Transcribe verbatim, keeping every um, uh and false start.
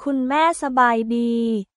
คุณแม่สบายดี